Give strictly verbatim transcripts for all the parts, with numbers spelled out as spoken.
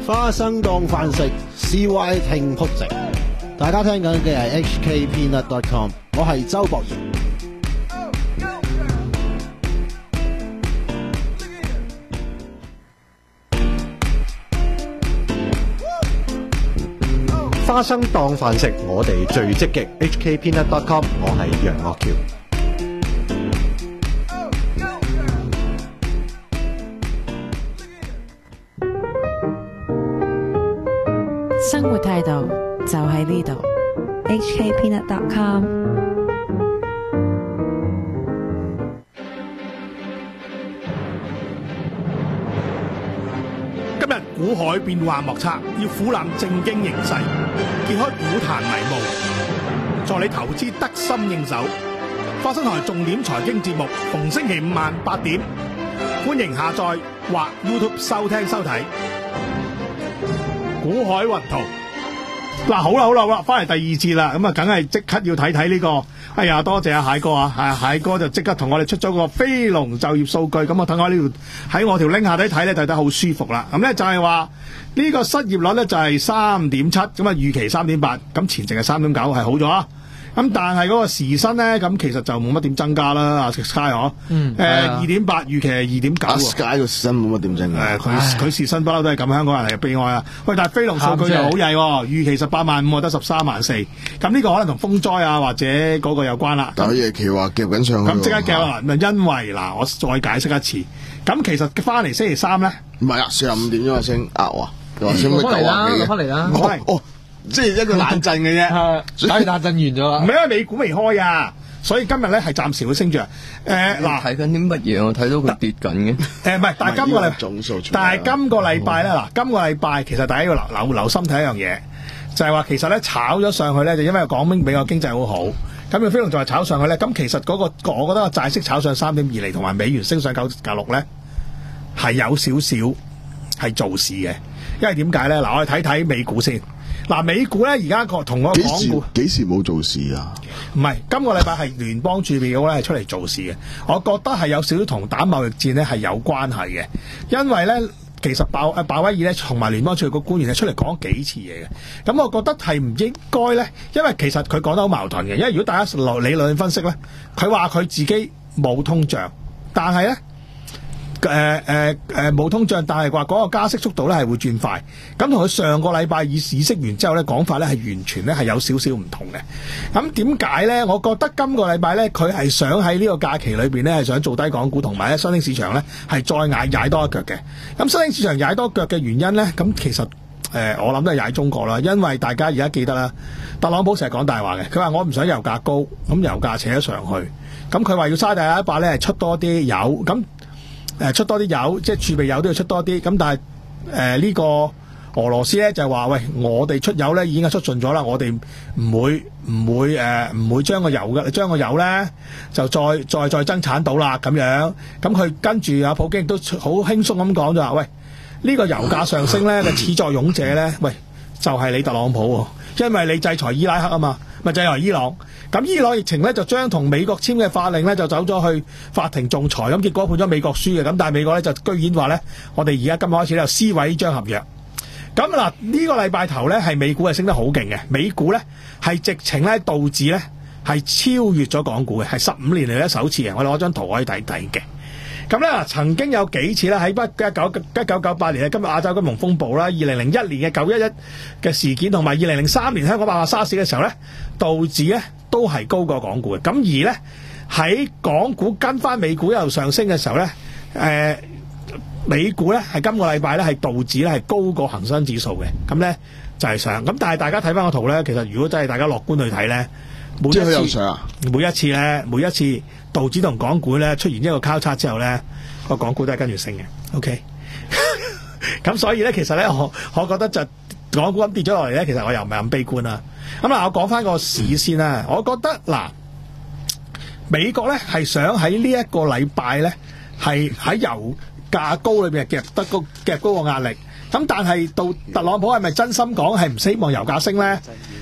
花生當飯食 ，C Y 聽曲直。大家聽緊嘅係 H K Peanut dot com， 我係周博賢。 花生當飯食，我哋最積極。H K Peanut dot com， 我係楊岳橋。 生活態度就喺呢度。 H K Peanut dot com。 今日股海變幻莫測，要俯瞰正經形勢，揭開股壇迷霧，助你投資得心應手。花生台重點財經節目，逢星期五晚八點，歡迎下載或 YouTube 收聽收睇。股海雲圖，嗱好啦好啦好啦，翻嚟第二節啦，咁啊，梗係即刻要睇睇呢個。哎呀，多謝阿蟹哥啊，係蟹哥就即刻同我哋出咗個非農就業數據，咁我等我呢條喺我條 link 下底睇咧，睇得好舒服啦。咁咧就係話呢個失業率咧就係三點七，咁啊預期三點八，咁前值係三點九，係好咗啊。咁但係嗰個時薪咧，咁其實就冇乜點增加啦。阿 Sky 嗬，嗯，誒二點八，預期係二點九。 阿 Sky 個時薪冇乜點增加。 誒佢佢時薪不嬲都係咁，香港人係悲哀啊！喂，但係非農數據就好曳喎，預期十八萬五，得十三萬四。咁呢個可能同風災啊或者嗰個有關啦。 但係夜期話夾緊上去。 咁即刻夾啊！因為嗱，我再解釋一次。咁其實翻嚟星期三咧，唔係啊，四十五點鐘升壓啊，又話升咩九啊幾？ 翻嚟啦， 哦哦。即係一個冷震嘅啫， 打完冷震完咗啦。 唔係因為美股未開啊，所以今日咧係暫時會升住。誒嗱， 睇緊啲乜嘢？我睇到佢跌緊嘅。 誒唔係，但係今個禮，但係今個禮拜咧嗱，今個禮拜其實大家要留留留心睇一樣嘢，就係話其實咧炒咗上去咧，就因為講明美國經濟好好，咁個非農就係炒上去咧。咁其實嗰個我覺得個債息炒上三點二厘，同埋美元升上九九六咧，係有少少係做事嘅。因為點解咧？嗱，我哋睇睇美股先。嗱，美股咧而家個同個港股幾時冇做事啊？ 唔係，今個禮拜係聯邦儲備局咧係出嚟做事嘅。我覺得係有少少同打貿易戰咧係有關係嘅，因為咧其實鮑誒鮑威爾咧同埋聯邦儲備局官員係出嚟講幾次嘢嘅。咁我覺得係唔應該咧，因為其實佢講得好矛盾嘅。因為如果大家落理論分析咧，佢話佢自己冇通脹，但係咧。誒誒誒冇通脹，但係話嗰個加息速度咧係會轉快，咁同佢上個禮拜以議息完之後咧講法咧係完全咧係有少少唔同嘅。咁點解咧？我覺得今個禮拜咧佢係想喺呢個假期裏邊咧係想做低港股，同埋咧新興市場咧係再踩踩多一腳嘅。咁新興市場踩多腳嘅原因咧，咁其實誒、呃、我諗都係踩中國啦，因為大家而家記得啦，特朗普成日講大話嘅，佢話我唔想油價高，咁油價扯咗上去，咁佢話要沙地阿拉伯咧係出多啲油，咁。誒出多啲油，即係儲備油都要出多啲。咁但係誒呢個俄羅斯咧就係話：喂，我哋出油咧已經係出盡咗啦，我哋唔會唔會誒唔會將個油嘅將個油咧就再再再增產到啦咁樣。咁佢跟住阿普京亦都好輕鬆咁講就話：喂，呢個油價上升咧嘅始作俑者咧，喂就係你特朗普喎，因為你制裁伊拉克啊嘛，咪制裁伊朗。咁伊朗疫情咧就將同美國簽嘅法令咧就走咗去法庭仲裁，咁結果判咗美國輸嘅。咁但係美國咧就居然話咧，我哋而家今日開始咧就撕毀呢張合約。咁嗱呢個禮拜頭咧係美股係升得好勁嘅，美股咧係直情咧道指咧係超越咗港股嘅，係十五年嚟咧首次嘅。我哋攞張圖可以睇睇嘅。咁咧曾經有幾次咧喺不一九一九九八年嘅今日亞洲金融風暴啦，二零零一年嘅九一一嘅事件，同埋二零零三年香港爆發沙士嘅時候咧，道指咧都係高過港股嘅。咁而咧喺港股跟翻美股一路上升嘅時候咧，誒、呃、美股咧係今個禮拜咧係道指咧係高過恒生指數嘅。咁咧就係上。咁但係大家睇翻個圖咧，其實如果真係大家樂觀去睇咧，每一次每一次咧每一次道指同港股咧出現一個交叉之後咧，個港股都係跟住升嘅。OK，咁所以咧其實咧我我覺得就港股咁跌咗落嚟咧，其實我又唔係咁悲觀啦。咁嗱，我講翻個市先啦。我覺得嗱，美國咧係想喺呢一個禮拜咧係喺油價高裏邊夾得高夾高個壓力。咁但係到特朗普係咪真心講係唔希望油價升咧？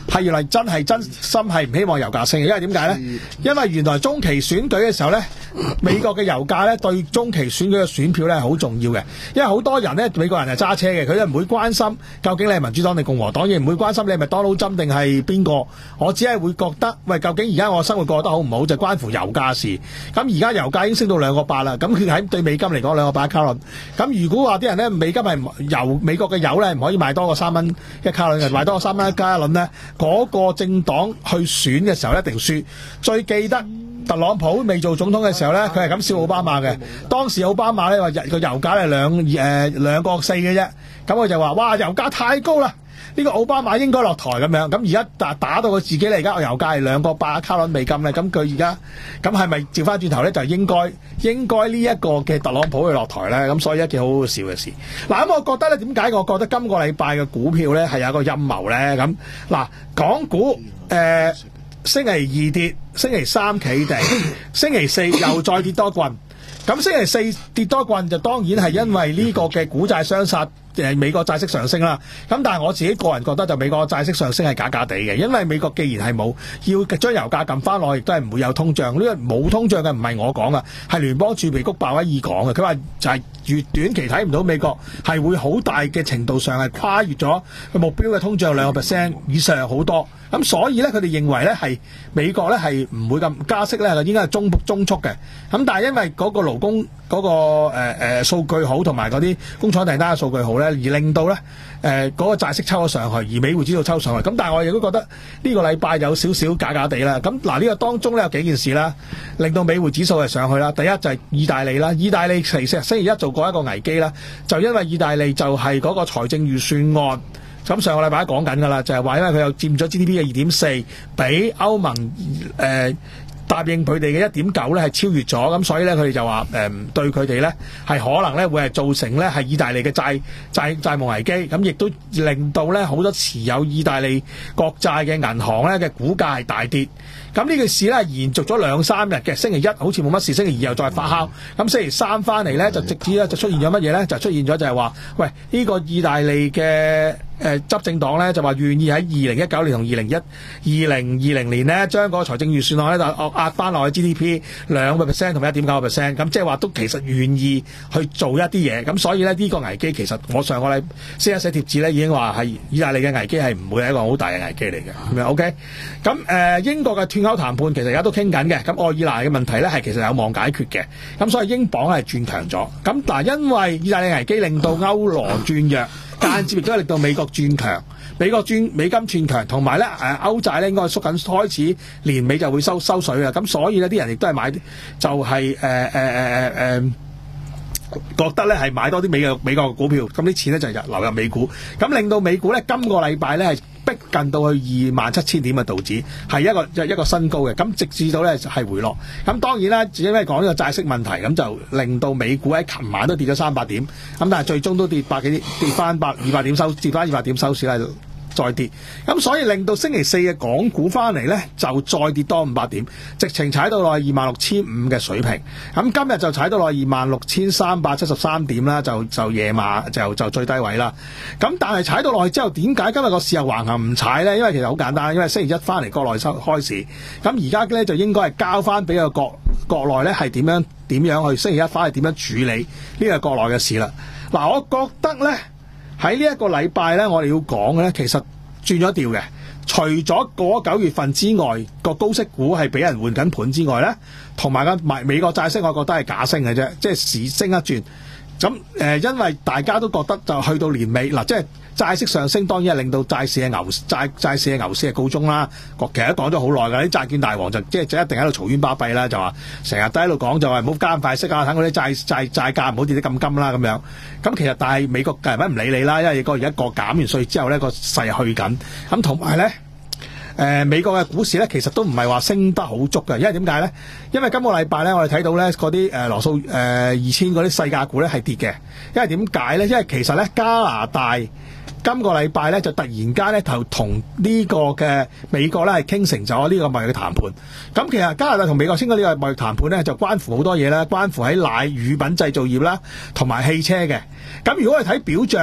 係原來真係真心係唔希望油價升嘅，因為點解咧？因為原來中期選舉嘅時候咧，美國嘅油價咧對中期選舉嘅選票咧係好重要嘅，因為好多人咧美國人係揸車嘅，佢都唔會關心究竟你係民主黨定共和黨，亦唔會關心你係咪 Donald Trump定係邊個，我只係會覺得喂，究竟而家我生活過得好唔好，就關乎油價事。咁而家油價已經升到兩個八啦，咁佢喺對美金嚟講兩個八一卡侖。咁如果話啲人咧美金係油美國嘅油咧唔可以賣多過三蚊一卡侖嘅，賣多過三蚊一加侖咧，嗰、那個政黨去選嘅時候一定輸。最記得特朗普未做總統嘅時候咧，佢係咁笑奧巴馬嘅。當時奧巴馬咧話日個油價係兩誒兩個四嘅啫，咁佢就話哇油價太高啦，呢、這個奧巴馬應該落台咁樣。咁而家打打到佢自己咧，而家油價係兩個八卡侖美金咧，咁佢而家咁係咪照翻轉頭咧就應該應該呢一個嘅特朗普去落台咧？咁所以一件好好笑嘅事。嗱，咁我覺得咧，點解我覺得今個禮拜嘅股票咧係有一個陰謀咧？咁嗱，港股誒。呃星期二跌，星期三企地，星期四又再跌多棍。咁星期四跌多棍就當然係因為呢個嘅股債雙殺，誒美國債息上升啦。咁但係我自己個人覺得就美國債息上升係假假地嘅，因為美國既然係冇要將油價撳翻落，亦都係唔會有通脹。呢個冇通脹嘅唔係我講噶，係聯邦儲備局鮑威爾講嘅。佢話就係越短期睇唔到美國係會好大嘅程度上係跨越咗佢目標嘅通脹兩個 percent 以上好多。咁所以咧，佢哋認為咧係美國咧係唔會咁加息咧，應該係中中速嘅。咁但係因為嗰個勞工嗰、嗰個誒誒數據好，同埋嗰啲工廠訂單嘅數據好咧，而令到咧誒嗰個債息抽咗上去，而美匯指數抽上去。咁但係我亦都覺得呢個禮拜有少少假假地啦。咁嗱呢個當中咧有幾件事啦，令到美匯指數係上去啦。第一就係意大利啦，意大利其實星期一做過一個危機啦，就因為意大利就係嗰個財政預算案。咁上個禮拜講緊㗎啦，就係話因為佢又佔咗 G D P 嘅二點四，比歐盟誒、呃、答應佢哋嘅一點九咧係超越咗，咁所以咧佢哋就話誒、呃、對佢哋咧係可能咧會係造成咧係意大利嘅債債債務危機，咁亦都令到咧好多持有意大利國債嘅銀行咧嘅股價係大跌。咁呢件事咧延續咗兩三日嘅，星期一好似冇乜事，星期二又再發酵，咁星期三翻嚟咧就直至咧就出現咗乜嘢咧？就出現咗就係話，喂呢、這個意大利嘅誒、呃、執政黨咧就話願意喺二零一九年同二零一二零二零年咧將個財政預算案咧就壓翻落去 G D P 兩個 percent 同埋一點九個 percent， 咁即係話都其實願意去做一啲嘢，咁所以咧呢、這個危機其實我上個禮先一寫貼紙咧已經話係意大利嘅危機係唔會係一個好大嘅危機嚟嘅，咁樣 OK。咁誒、呃、英國嘅脫歐談判其實而家都傾緊嘅，咁愛爾蘭嘅問題咧係其實有望解決嘅，咁所以英鎊係轉強咗。咁嗱，因為意大利危機令到歐羅轉弱，間接亦都係令到美國轉強，美國轉美金轉強，同埋咧誒歐債咧應該縮緊，開始年尾就會收收水啦。咁所以呢啲人亦都係買，就係誒誒誒誒誒覺得咧係買多啲美嘅美國嘅股票，咁啲錢咧就入流入美股，咁令到美股咧今個禮拜咧係逼近到去二萬七千點嘅道指係一個一個新高嘅，咁直至到咧係回落。咁當然啦，因為講呢個債息問題，咁就令到美股喺琴晚都跌咗三百點，咁但係最終都跌百幾跌翻百二百點收跌翻二百點收市啦。再跌，咁所以令到星期四嘅港股翻嚟呢，就再跌多五百點，直情踩到落去二萬六千五嘅水平。咁今日就踩到落去二萬六千三百七十三點啦，就就夜晚就就最低位啦。咁但係踩到落去之後，點解今日個市又橫行唔踩呢？因為其實好簡單，因為星期一翻嚟國內收開市，咁而家呢，就應該係交翻俾個國國內呢係點樣點樣去星期一翻嚟點樣處理呢個國內嘅事啦。嗱，我覺得呢。喺呢一個禮拜咧，我哋要講嘅咧，其實轉咗調嘅。除咗嗰九月份之外，個高息股係俾人換緊盤之外咧，同埋個美美國債息，我覺得係假升嘅啫，即係市升一轉。咁誒、呃，因為大家都覺得就去到年尾嗱，即係債息上升，當然係令到債市嘅牛債債市嘅牛市係告終啦。其實都講咗好耐㗎，啲債券大王就即係就一定喺度嘈冤巴閉啦，就話成日都喺度講就話唔好加咁快息啊，等嗰啲債債債價唔好跌得咁金啦咁樣。咁其實但係美國梗係唔理你啦，因為個而家個減完稅之後咧，個勢去緊。咁同埋咧。誒、呃、美國嘅股市咧，其實都唔係話升得好足嘅，因為點解咧？因為今個禮拜咧，我哋睇到咧嗰啲誒羅素誒二千嗰啲細價股咧係跌嘅，因為點解咧？因為其實咧加拿大今個禮拜咧就突然間咧就同呢個嘅美國咧係傾成咗呢個貿易嘅談判。咁其實加拿大同美國傾嘅呢個貿易談判咧，就關乎好多嘢啦，關乎喺奶乳品製造業啦，同埋汽車嘅。咁如果我哋睇表象咧，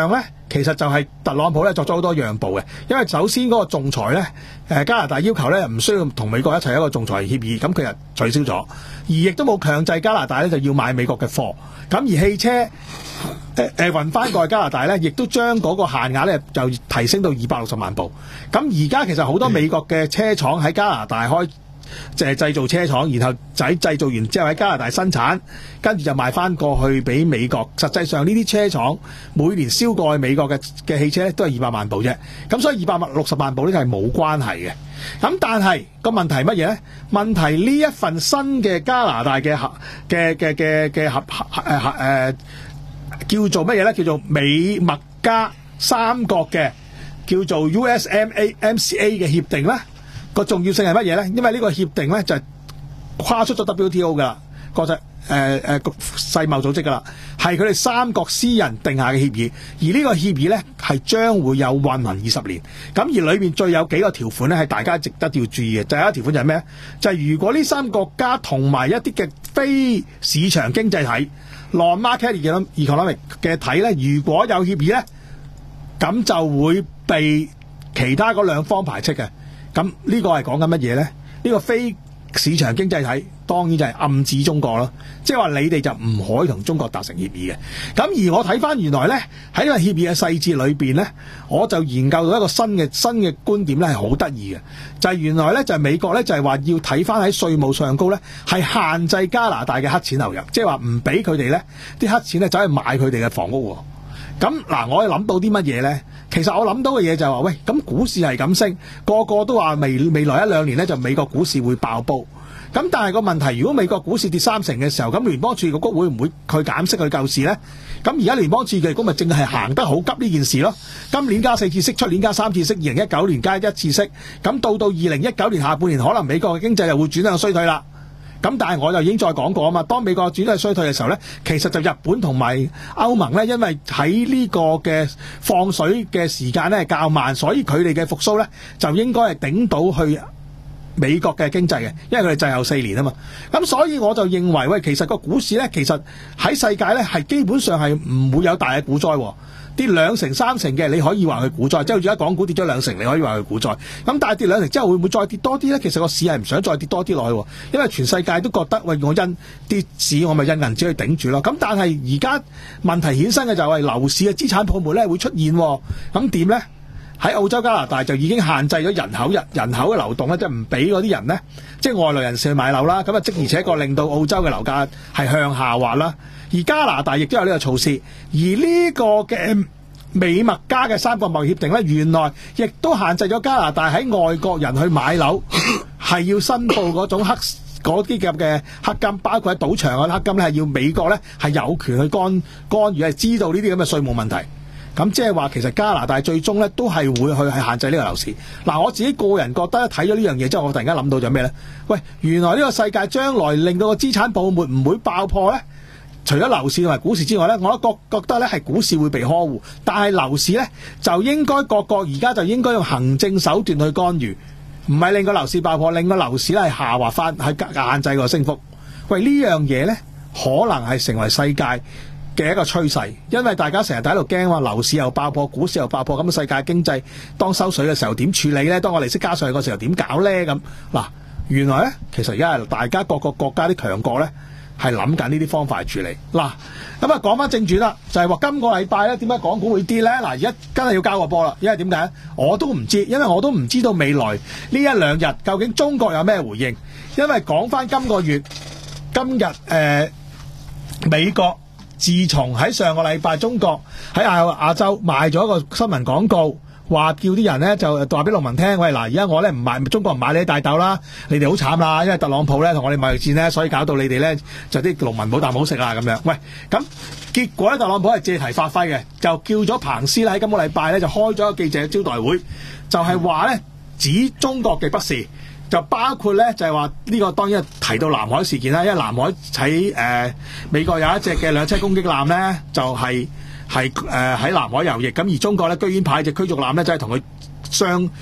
其實就係特朗普咧作咗好多讓步嘅，因為首先嗰個仲裁咧，誒加拿大要求咧唔需要同美國一齊一個仲裁協議，咁佢就取消咗，而亦都冇強制加拿大咧就要買美國嘅貨，咁而汽車誒誒運翻過去加拿大咧，亦都將嗰個限額咧就提升到二百六十萬部，咁而家其實好多美國嘅車廠喺加拿大開。就係製造車廠，然後仔製造完之後喺加拿大生產，跟住就賣翻過去俾美國。實際上呢啲車廠每年銷過去美國嘅嘅汽車咧都係二百萬部啫。咁所以二百六十萬部呢係冇關係嘅。咁但係個問題係乜嘢呢？問題呢一份新嘅加拿大嘅合嘅嘅嘅嘅合合誒合誒叫做乜嘢呢？叫做美墨加三國嘅叫做 U S M A M C A 嘅協定啦。個重要性係乜嘢呢？因為呢個協定呢，就係跨出咗 W T O 噶啦，國際誒誒世貿組織噶啦，係佢哋三國私人定下嘅協議，而呢個協議呢，係將會有運行二十年。咁而裏面最有幾個條款呢，係大家值得要注意嘅。第一個條款就係咩？就係如果呢三個國家同埋一啲嘅非市場經濟體 non-market economic 嘅體呢，如果有協議呢，咁就會被其他嗰兩方排斥嘅。咁呢個係講緊乜嘢呢？呢個非市場經濟體當然就係暗指中國咯，即係話你哋就唔可以同中國達成協議嘅。咁而我睇翻原來呢，喺呢個協議嘅細節裏邊呢，我就研究到一個新嘅新嘅觀點呢，係好得意嘅，就係原來呢，就係美國呢，就係話要睇翻喺稅務上高呢，係限制加拿大嘅黑錢流入，即係話唔俾佢哋呢啲黑錢呢走去買佢哋嘅房屋。咁嗱，我諗到啲乜嘢呢？其實我諗到嘅嘢就係話，喂，咁股市係咁升，個個都話未未來一兩年呢，就美國股市會爆煲。咁但係個問題，如果美國股市跌三成嘅時候，咁聯邦儲備局會唔會佢減息去救市呢？咁而家聯邦儲備局咪淨係行得好急呢件事咯？今年加四次息，出年加三次息，二零一九年加一次息，咁到到二零一九年下半年，可能美國嘅經濟又會轉向衰退啦。咁但係我就已經再講過啊嘛，當美國轉向衰退嘅時候呢，其實就日本同埋歐盟呢，因為喺呢個嘅放水嘅時間呢係較慢，所以佢哋嘅復甦呢就應該係頂到去美國嘅經濟嘅，因為佢哋滯後四年啊嘛。咁所以我就認為，喂，其實個股市呢，其實喺世界呢係基本上係唔會有大嘅股災喎。跌兩成三成嘅，你可以話佢股災，即係好似而家港股跌咗兩成，你可以話佢股災。咁但係跌兩成之後會唔會再跌多啲呢？其實個市係唔想再跌多啲落去，因為全世界都覺得，喂，我因跌市我咪印銀紙去頂住咯。咁但係而家問題衍生嘅就係樓市嘅資產泡沫咧會出現，咁點呢？喺澳洲加拿大就已經限制咗人口人人口嘅流動咧，即係唔俾嗰啲人呢，即係外來人士去買樓啦。咁啊，即而且確令到澳洲嘅樓價係向下滑啦。而加拿大亦都有呢個措施，而呢個嘅美墨加嘅三國貿易協定呢，原來亦都限制咗加拿大喺外國人去買樓係要申報嗰種黑嗰啲咁嘅黑金，包括喺賭場嘅黑金呢，係要美國呢係有權去干干預，係知道呢啲咁嘅稅務問題。咁即係話其實加拿大最終呢都係會去係限制呢個樓市。嗱，我自己個人覺得睇咗呢樣嘢之後，我突然間諗到咗咩呢？喂，原來呢個世界將來令到個資產泡沫唔會爆破呢？除咗樓市同埋股市之外呢，我都覺覺得呢係股市會被呵護，但係樓市呢，就應該各國而家就應該用行政手段去干預，唔係令個樓市爆破，令個樓市呢係下滑翻，係限制個升幅。喂，呢樣嘢呢，可能係成為世界嘅一個趨勢，因為大家成日喺度驚話樓市又爆破，股市又爆破，咁世界經濟當收水嘅時候點處理呢？當我利息加上去嘅時候點搞呢？咁嗱，原來呢，其實而家係大家各個國家啲強國呢，係諗緊呢啲方法去處理。嗱，咁啊講翻正傳啦，就係話今個禮拜咧點解港股會跌咧？嗱，而家真係要交個波啦，因為點解？我都唔知，因為我都唔知道未來呢一兩日究竟中國有咩回應。因為講翻今個月今日誒、呃、美國自從喺上個禮拜中國喺亞亞洲賣咗一個新聞廣告，話叫啲人咧就話俾農民聽，喂，嗱，而家我咧唔買中國唔買你啲大豆啦，你哋好慘啦，因為特朗普咧同我哋貿易戰咧，所以搞到你哋咧就啲農民冇啖好食啦咁樣。喂，咁結果咧特朗普係借題發揮嘅，就叫咗彭斯咧喺今個禮拜咧就開咗個記者招待會，就係話咧指中國嘅不是，就包括咧就係話呢個當然提到南海事件啦，因為南海喺誒、呃、美國有一隻嘅兩棲攻擊艦咧就係、是。係誒喺南海遊弋，咁而中國咧居然派隻驅逐艦咧，就係同佢相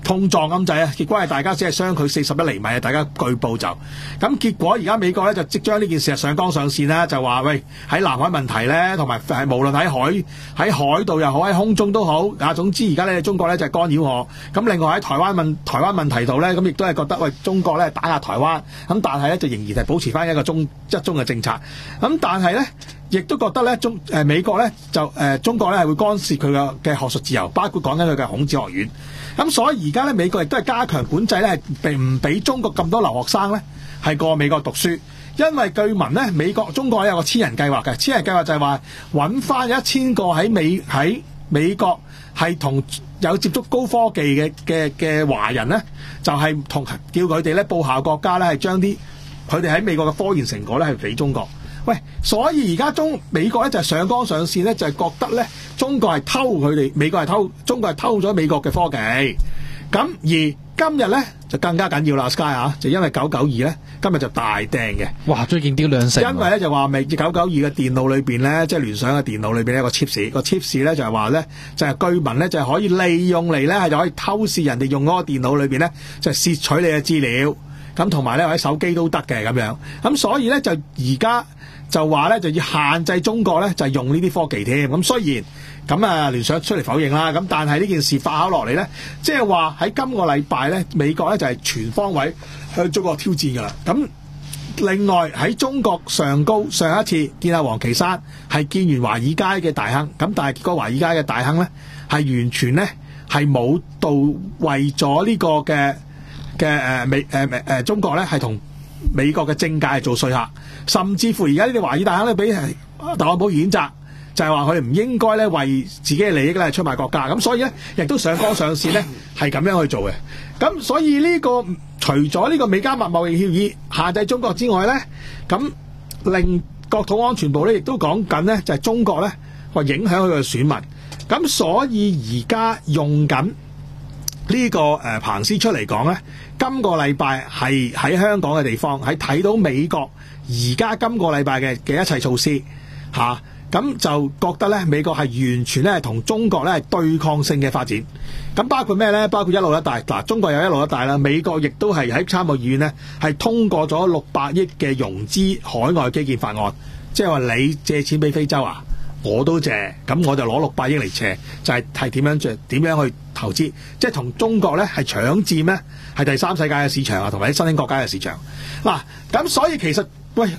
碰撞咁滯啊！結果係大家只係相距四十一厘米啊！大家據報就咁，結果而家美國咧就即將呢件事上綱上線啦，就話喂喺南海問題咧，同埋係無論喺海喺海度又好，喺空中都好啊。總之而家咧中國咧就係干擾我。咁另外喺台灣問台灣問題度咧，咁亦都係覺得喂中國咧打壓台灣，咁但係咧就仍然係保持翻一個中一中嘅政策。咁但係咧亦都覺得咧中誒、呃、美國咧就誒、呃、中國咧係會干涉佢嘅嘅學術自由，包括講緊佢嘅孔子學院。咁所以而家咧美國亦都係加強管制咧，係並唔俾中國咁多留學生咧係過美國讀書，因為據聞咧美國中國有個千人計劃嘅，千人計劃就係話揾翻一千個喺美喺美國係同有接觸高科技嘅嘅嘅華人咧，就係、是、同叫佢哋咧報效國家咧，係將啲佢哋喺美國嘅科研成果咧係俾中國。喂，所以而家中美國咧就係上綱上線咧，就係、是、覺得咧中國係偷佢哋，美國係偷中國係偷咗美國嘅科技。咁而今日咧就更加緊要啦 ，Sky 啊，就因為九九二咧今日就大掟嘅。 哇！最勁啲兩成。 因為咧就話未九九二嘅電腦裏邊咧，即係聯想嘅電腦裏邊有個 chips， 個 chips 咧就係話咧就係、是、據聞咧就係可以利用嚟咧係就可以偷視人哋用嗰個電腦裏邊咧就竊取你嘅資料。咁同埋咧喺手機都得嘅咁樣。咁所以咧就而家。就話咧就要限制中國咧就係用呢啲科技添，咁雖然咁啊聯想出嚟否認啦，咁但係呢件事發酵落嚟咧，即係話喺今個禮拜咧美國咧就係全方位向中國挑戰㗎啦。咁另外喺中國上高上一次見阿王岐山係見完華爾街嘅大亨，咁但係結果華爾街嘅大亨咧係完全咧係冇到為咗呢個嘅嘅誒美誒誒、呃、中國咧係同美國嘅政界做說客，甚至乎而家呢啲華爾大亨咧俾特朗普譴責，就係話佢哋唔應該咧為自己嘅利益咧出賣國家，咁所以咧亦都上綱上線咧係咁樣去做嘅。咁所以呢、呢個除咗呢個美加墨貿易協議限制中國之外咧，咁令國土安全部咧亦都講緊咧就係中國咧話影響佢嘅選民，咁所以而家用緊呢個誒彭斯出嚟講咧。今個禮拜係喺香港嘅地方，係睇到美國而家今個禮拜嘅嘅一切措施嚇，咁、啊、就覺得咧美國係完全咧係同中國咧係對抗性嘅發展。咁包括咩咧？包括一路一帶嗱，中國有一路一帶啦，美國亦都係喺參議院咧係通過咗六百億嘅融資海外基建法案，即係話你借錢俾非洲啊，我都借，咁我就攞六百億嚟借，就係係點樣借點樣去投資，即係同中國咧係搶佔咧係第三世界嘅市場啊，同埋啲新興國家嘅市場。嗱，咁所以其實喂，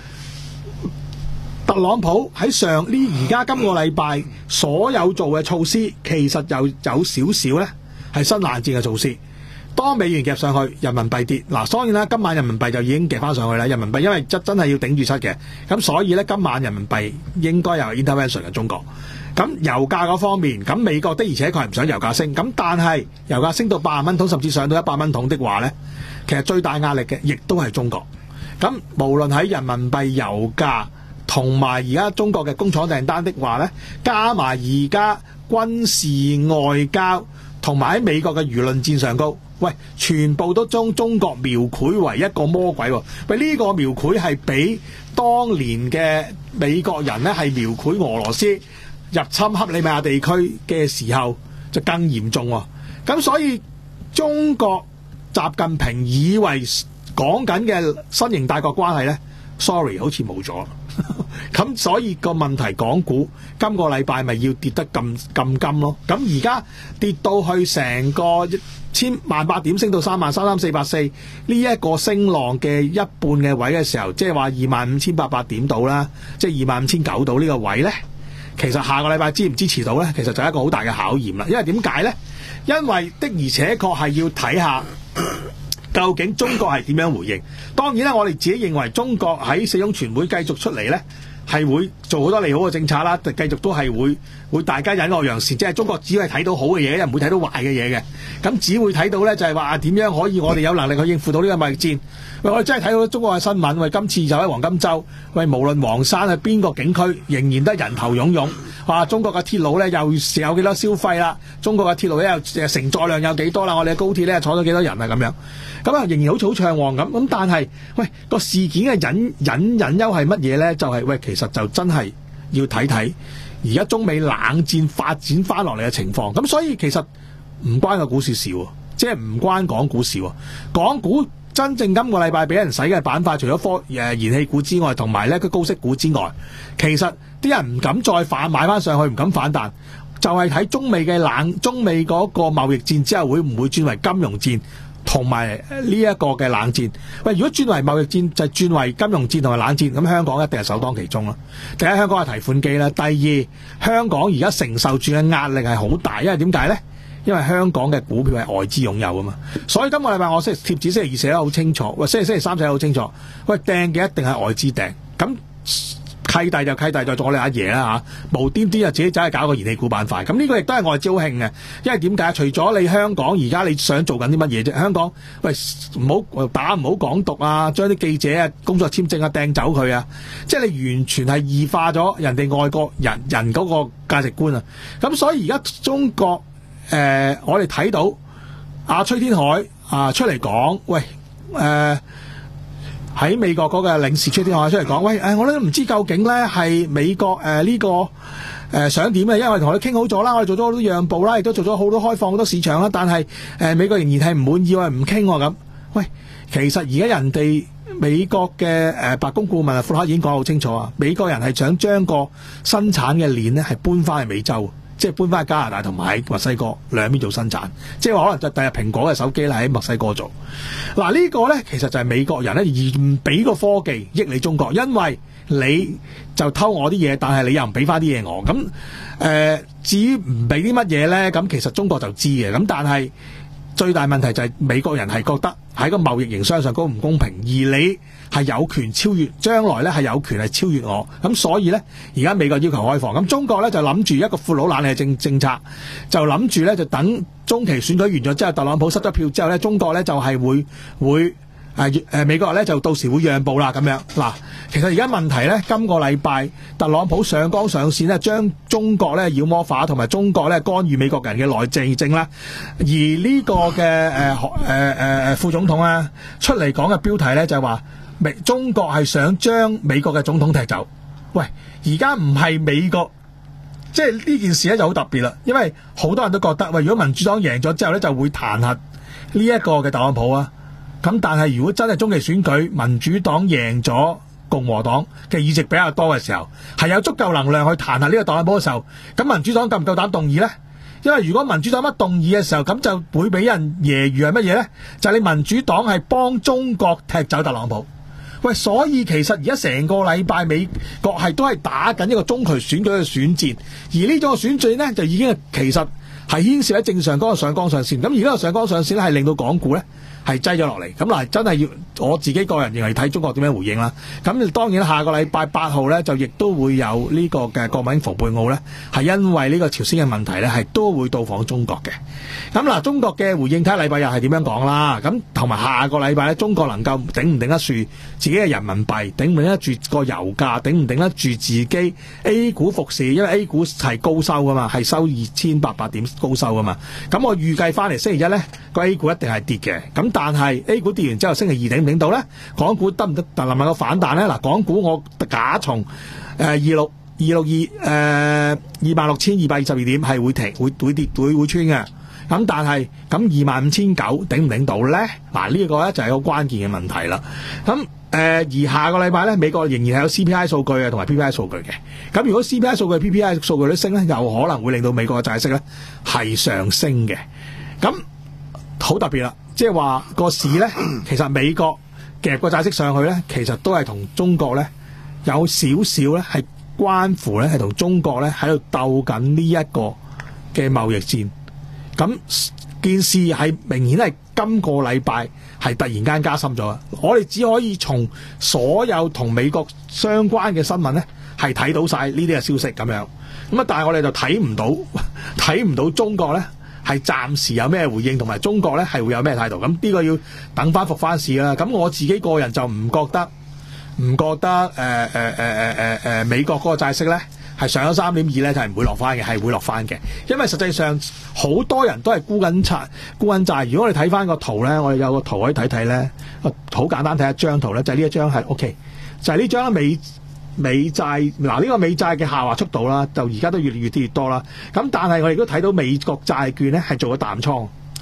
特朗普喺上呢而家今個禮拜所有做嘅措施，其實有有少少咧係新冷戰嘅措施。當美元夾上去，人民幣跌，嗱，當然啦，今晚人民幣就已經夾翻上去啦。人民幣因為真真係要頂住七嘅，咁所以咧今晚人民幣應該有 intervention 嘅中國。咁油價嗰方面，咁美國的而且確係唔想油價升，咁但係油價升到八十蚊桶，甚至上到一百蚊桶的話咧，其實最大壓力嘅亦都係中國。咁無論喺人民幣、油價同埋而家中國嘅工廠訂單的話咧，加埋而家軍事外交同埋喺美國嘅輿論戰上高，喂，全部都將中國描繪為一個魔鬼喎。喂，呢個描繪係比當年嘅美國人咧係描繪俄羅斯入侵克里米亞地區嘅時候就更嚴重喎。咁所以中國習近平以為講緊嘅新型大國關係咧 ，sorry 好似冇咗。咁所以個問題，港股今個禮拜咪要跌得咁咁金咯？咁而家跌到去成個一千萬八點升到三萬三三四百四呢一個升浪嘅一半嘅位嘅時候，即係話二萬五千八百點到啦，即係二萬五千九到呢個位呢，其實下個禮拜支唔支持到呢？其實就係一個好大嘅考驗啦。因為點解呢？因為的而且確係要睇下究竟中國係點樣回應。當然啦，我哋自己認為中國喺四中全會繼續出嚟呢，係會做好多利好嘅政策啦，繼續都係會會大家隱惡揚善，即係中國只係睇到好嘅嘢，又唔會睇到壞嘅嘢嘅。咁只會睇到咧就係話點樣可以我哋有能力去應付到呢個貿易戰。喂，我哋真係睇到中國嘅新聞，喂，今次就喺黃金週，喂，無論黃山係邊個景區，仍然得人頭湧湧。哇！中國嘅鐵路咧又有幾多消費啦？中國嘅鐵路咧又承載量有幾多啦？我哋嘅高鐵咧坐咗幾多人啊？咁樣咁啊，仍然好似好暢旺咁。咁但係喂個事件嘅隱隱隱憂係乜嘢咧？就係、是、喂，其實就真係要睇睇而家中美冷戰發展翻落嚟嘅情況。咁所以其實唔關個股市事喎， 即係唔關港股事喎。港股真正今個禮拜俾人洗嘅板塊，除咗科誒燃氣股之外，同埋咧佢高息股之外，其實啲人唔敢再反買翻上去，唔敢反彈，就係睇中美嘅冷中美嗰個貿易戰之後會唔會轉為金融戰，同埋呢一個嘅冷戰。喂，如果轉為貿易戰就轉為金融戰同埋冷戰，咁香港一定係首當其衝啦。第一，香港係提款機啦；第二，香港而家承受住嘅壓力係好大，因為點解呢？因為香港嘅股票係外資擁有啊嘛，所以今個禮拜我星貼紙星期二寫得好清楚，喂，星期星期三寫得好清楚，喂，掟嘅一定係外資掟，咁契弟就契弟就做我哋阿爺啦嚇，無端端就自己走去搞個燃氣股板塊，咁呢個亦都係外資好興嘅，因為點解？除咗你香港而家你想做緊啲乜嘢啫？香港喂唔好打唔好港獨啊，將啲記者啊工作簽證啊掟走佢啊，即係你完全係異化咗人哋外國人人嗰個價值觀啊，咁所以而家中國。誒、呃，我哋睇到阿、啊、崔天凱啊出嚟講，喂，誒、呃、喺美國嗰個領事崔天凱出嚟講，喂，誒、呃、我都唔知究竟咧係美國誒呢、呃這個誒、呃、想點嘅，因為我哋同佢傾好咗啦，我哋做咗好多讓步啦，亦都做咗好多開放好多市場啦，但係誒、呃、美國仍然係唔滿意，話唔傾咁。喂，其實而家人哋美國嘅誒、呃、白宮顧問啊，庫克已經講得好清楚啊，美國人係想將個生產嘅鏈咧係搬翻去美洲。即係搬翻去加拿大同埋喺墨西哥兩邊做生產，即係話可能就第日蘋果嘅手機咧喺墨西哥做。嗱、這個、呢個咧其實就係美國人咧而唔俾個科技益你中國，因為你就偷我啲嘢，但係你又唔俾翻啲嘢我。咁誒、呃、至於唔俾啲乜嘢咧，咁其實中國就知嘅。咁但係最大問題就係美國人係覺得喺個貿易營商上高唔公平，而你係有權超越，將來咧係有權係超越我，咁所以咧而家美國要求開放，咁中國咧就諗住一個闊佬懶嘅政政策，就諗住咧就等中期選舉完咗之後，特朗普失咗票之後咧，中國咧就係會會誒誒美國咧就到時會讓步啦咁樣。嗱，其實而家問題咧，今個禮拜特朗普上綱上線咧，將中國咧妖魔化，同埋中國咧干預美國人嘅內政政啦。而呢個嘅誒誒誒誒副總統啊出嚟講嘅標題咧就係話，美中國係想將美國嘅總統踢走。喂，而家唔係美國，即係呢件事咧就好特別啦，因為好多人都覺得，喂，如果民主黨贏咗之後咧，就會彈劾呢一個嘅特朗普啊。咁但係如果真係中期選舉民主黨贏咗共和黨嘅議席比較多嘅時候，係有足夠能量去彈劾呢個特朗普嘅時候，咁民主黨夠唔夠膽動議呢？因為如果民主黨乜動議嘅時候，咁就會俾人揶揄係乜嘢呢？就係、是、你民主黨係幫中國踢走特朗普。喂，所以其實而家成個禮拜美國係都係打緊一個中期選舉嘅選戰，而呢種嘅選戰呢，就已經係其實係牽涉喺正常嗰個上綱上線。咁而家個上綱上線咧係令到港股呢係擠咗落嚟。咁嗱，真係要我自己個人認為睇中國點樣回應啦。咁當然下個禮拜八號呢，就亦都會有呢個嘅國務卿蓬佩奧呢，係因為呢個朝鮮嘅問題呢，係都會到訪中國嘅。咁嗱，中國嘅回應睇下禮拜日係點樣講啦。咁同埋下個禮拜呢，中國能夠頂唔頂得住自己嘅人民幣，頂唔頂得住個油價，頂唔頂得住自己 A 股復市，因為 A 股係高收噶嘛，係收二千八百點高收噶嘛。咁我預計翻嚟星期一呢，個 A 股一定係跌嘅。咁但係 A 股跌完之後，星期二頂唔頂到呢？港股得唔得能唔能夠反彈呢？嗱，港股我假從誒二六二六二誒二萬六千二百二十二點係會停會會跌會會穿嘅。咁但係咁二萬五千九頂唔頂到呢？嗱，呢個咧就係個關鍵嘅問題啦。咁誒、呃、而下個禮拜咧，美國仍然係有 C P I 數據啊同埋 P P I 數據嘅。咁如果 C P I 數據 P P I 數據都升咧，有可能會令到美國嘅債息咧係上升嘅。咁好特別啦，即係話個市咧，其實美國夾個債息上去咧，其實都係同中國咧有少少咧係關乎咧，係同中國咧喺度鬥緊呢一個嘅貿易戰。咁件事係明顯係今個禮拜係突然間加深咗。我哋只可以從所有同美國相關嘅新聞咧，係睇到晒呢啲嘅消息咁樣。咁啊，但係我哋就睇唔到睇唔到中國咧係暫時有咩回應，同埋中國咧係會有咩態度。咁呢個要等翻復翻市啦。咁我自己個人就唔覺得唔覺得誒誒誒誒誒誒美國嗰個債息咧係上咗三點二咧，就係唔會落翻嘅，係會落翻嘅。因為實際上好多人都係沽緊債，沽緊債。如果我哋睇翻個圖咧，我哋有個圖可以睇睇咧，好簡單睇一張圖咧，就係呢一張係 OK，就係呢張美美債嗱呢個美債嘅下滑速度啦，就而家都越嚟越跌越多啦。咁但係我哋都睇到美國債券咧係做咗淡倉，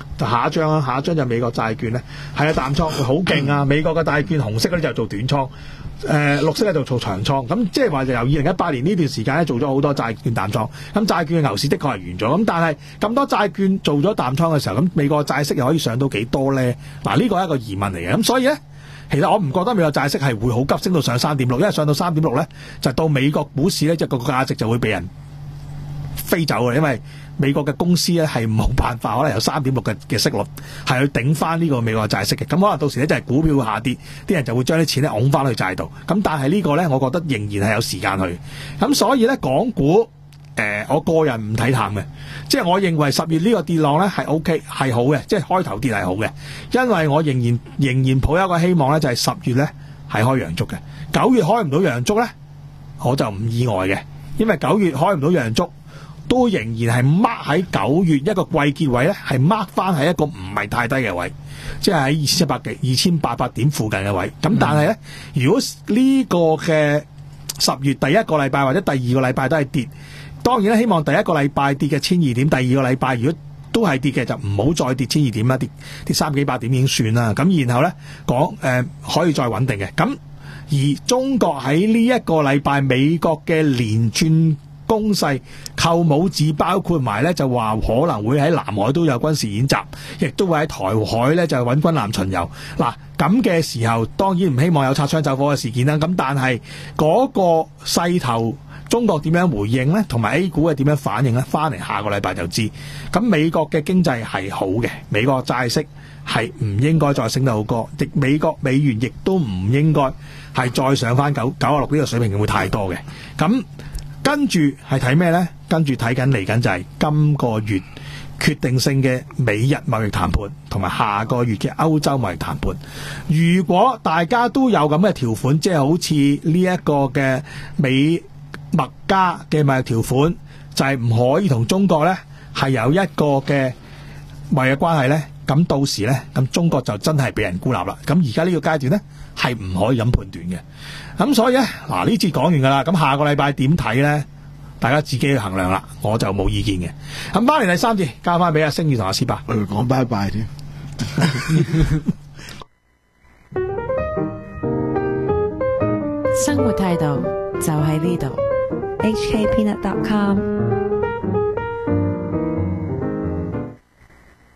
就下一張啦，下一張就美國債券咧，係啊淡倉好勁啊！美國嘅債券紅色嗰啲就做短倉。誒、呃、綠色咧就做長倉，咁即係話就由二零一八年呢段時間咧做咗好多債券淡倉，咁債券嘅牛市的確係完咗，咁但係咁多債券做咗淡倉嘅時候，咁美國債息又可以上到幾多咧？嗱，呢個係一個疑問嚟嘅，咁所以咧，其實我唔覺得美國債息係會好急升到上三點六，因為上到三點六咧，就到美國股市咧，即係個價值就會被人飛走嘅，因為美國嘅公司咧係冇辦法，可能有三點六嘅嘅息率係去頂翻呢個美國債息嘅，咁可能到時咧就係股票下跌，啲人就會將啲錢咧拱翻去債度，咁但係呢個咧，我覺得仍然係有時間去，咁所以咧港股誒、呃，我個人唔睇淡嘅，即係我認為十月呢個跌浪咧係 O K 係好嘅，即係開頭跌係好嘅，因為我仍然仍然抱有一個希望咧，就係十月咧係開陽燭嘅，九月開唔到陽燭咧，我就唔意外嘅，因為九月開唔到陽燭。都仍然係 mark 喺九月一個季結位咧，係 mark 翻喺一個唔係太低嘅位，即係喺二千七百幾、二千八百點附近嘅位。咁但係咧，如果呢個嘅十月第一個禮拜或者第二個禮拜都係跌，當然咧希望第一個禮拜跌嘅千二點，第二個禮拜如果都係跌嘅，就唔好再跌千二點啦，跌跌三幾百點已經算啦。咁然後咧講誒可以再穩定嘅。咁而中國喺呢一個禮拜美國嘅連串攻勢扣帽子，包括埋咧就話可能會喺南海都有軍事演習，亦都會喺台海咧就揾軍艦巡遊。嗱，咁嘅時候當然唔希望有擦槍走火嘅事件啦。咁但係嗰個勢頭，中國點樣回應呢？同埋 A 股係點樣反應呢？翻嚟下個禮拜就知。咁美國嘅經濟係好嘅，美國債息係唔應該再升得好高，亦美國美元亦都唔應該係再上翻九九啊六呢個水平，會太多嘅。咁跟住係睇咩呢？跟住睇緊嚟緊就係今個月決定性嘅美日貿易談判，同埋下個月嘅歐洲貿易談判。如果大家都有咁嘅條款，即係好似呢一個嘅美墨加嘅貿易條款，就係、是、唔可以同中國呢係有一個嘅貿易關係呢。咁到時呢，咁中國就真係俾人孤立啦。咁而家呢個階段呢，係唔可以咁判斷嘅。咁所以呢，嗱呢節講完噶啦。咁下個禮拜點睇呢？大家自己去衡量啦。我就冇意見嘅。咁翻嚟第三節，交翻俾阿星宇同阿斯伯。 我哋講拜拜添。 生活態度就喺呢度。 H K Peanut dot com